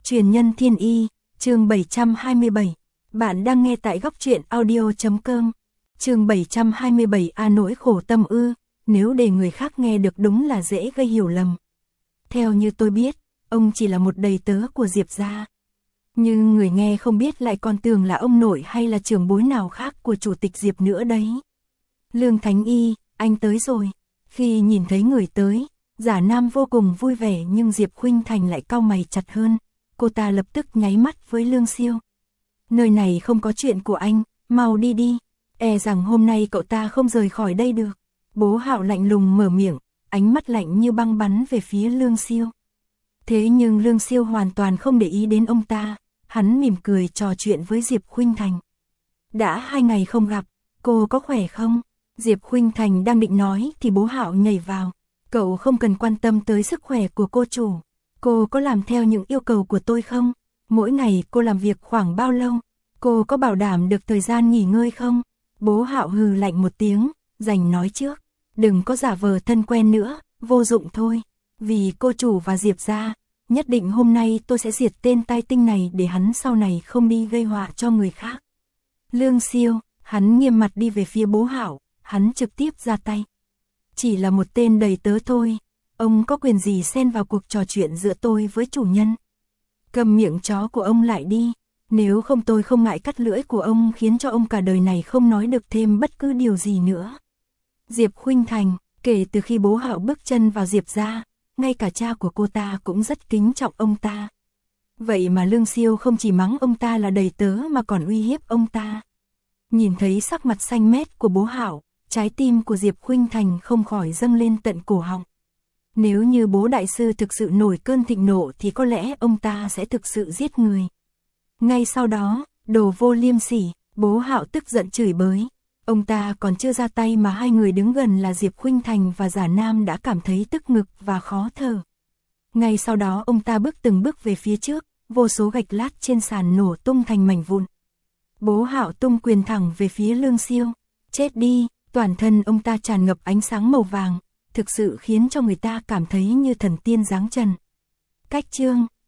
Truyền nhân thiên y, chương 727. Bạn đang nghe tại góc truyện audio.com. Chương 727 A nỗi khổ tâm ư, nếu để người khác nghe được đúng là dễ gây hiểu lầm. Theo như tôi biết, ông chỉ là một đầy tớ của Diệp gia. Nhưng người nghe không biết lại còn tưởng là ông nội hay là trưởng bối nào khác của chủ tịch Diệp nữa đấy. Lương Thánh Y, anh tới rồi. Khi nhìn thấy người tới, Giả Nam vô cùng vui vẻ nhưng Diệp Khuynh Thành lại cau mày chặt hơn. Cô ta lập tức nháy mắt với Lương Siêu. Nơi này không có chuyện của anh, mau đi đi. E rằng hôm nay cậu ta không rời khỏi đây được. Bố Hạo lạnh lùng mở miệng, ánh mắt lạnh như băng bắn về phía Lương Siêu. Thế nhưng Lương Siêu hoàn toàn không để ý đến ông ta. Hắn mỉm cười trò chuyện với Diệp Khuynh Thành. Đã 2 ngày không gặp, cô có khỏe không? Diệp Khuynh Thành đang định nói thì bố Hạo nhảy vào. Cậu không cần quan tâm tới sức khỏe của cô chủ. Cô có làm theo những yêu cầu của tôi không? Mỗi ngày cô làm việc khoảng bao lâu? Cô có bảo đảm được thời gian nghỉ ngơi không? Bố Hạo hừ lạnh một tiếng, giành nói trước. Đừng có giả vờ thân quen nữa, vô dụng thôi. Vì cô chủ và Diệp gia, nhất định hôm nay tôi sẽ diệt tên tai tinh này để hắn sau này không đi gây họa cho người khác. Lương Siêu, hắn nghiêm mặt đi về phía bố Hạo, hắn trực tiếp ra tay. Chỉ là một tên đầy tớ thôi, ông có quyền gì xen vào cuộc trò chuyện giữa tôi với chủ nhân. Cầm miệng chó của ông lại đi, nếu không tôi không ngại cắt lưỡi của ông khiến cho ông cả đời này không nói được thêm bất cứ điều gì nữa. Diệp Khuynh Thành, kể từ khi bố Hạo bước chân vào Diệp gia, ngay cả cha của cô ta cũng rất kính trọng ông ta. Vậy mà Lương Siêu không chỉ mắng ông ta là đầy tớ mà còn uy hiếp ông ta. Nhìn thấy sắc mặt xanh mét của bố Hạo, trái tim của Diệp Khuynh Thành không khỏi dâng lên tận cổ họng. Nếu như bố đại sư thực sự nổi cơn thịnh nộ thì có lẽ ông ta sẽ thực sự giết người. Ngay sau đó, đồ vô liêm sỉ, bố Hạo tức giận chửi bới. Ông ta còn chưa ra tay mà hai người đứng gần là Diệp Khuynh Thành và Giả Nam đã cảm thấy tức ngực và khó thở. Ngay sau đó ông ta bước từng bước về phía trước, vô số gạch lát trên sàn nổ tung thành mảnh vụn. Bố Hạo tung quyền thẳng về phía Lương Siêu. Chết đi, toàn thân ông ta tràn ngập ánh sáng màu vàng, thực sự khiến cho người ta cảm thấy như thần tiên giáng trần. Cách chương